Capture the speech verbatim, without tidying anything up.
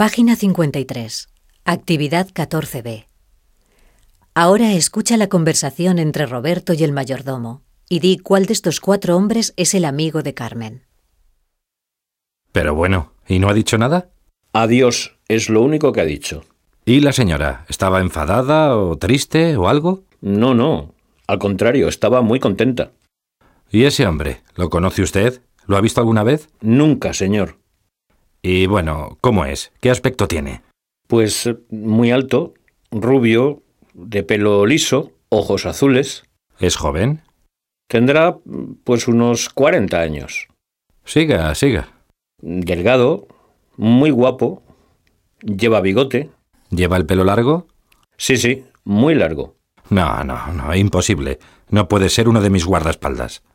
Página cincuenta y tres. Actividad catorce B. Ahora escucha la conversación entre Roberto y el mayordomo y di cuál de estos cuatro hombres es el amigo de Carmen. Pero bueno, ¿y no ha dicho nada? Adiós, es lo único que ha dicho. ¿Y la señora? ¿Estaba enfadada o triste o algo? No, no. Al contrario, estaba muy contenta. ¿Y ese hombre? ¿Lo conoce usted? ¿Lo ha visto alguna vez? Nunca, señor. Y bueno, ¿cómo es? ¿Qué aspecto tiene? Pues muy alto, rubio, de pelo liso, ojos azules. ¿Es joven? Tendrá, pues, unos cuarenta años. Siga, siga. Delgado, muy guapo, lleva bigote. ¿Lleva el pelo largo? Sí, sí, muy largo. No, no, no, imposible. No puede ser uno de mis guardaespaldas.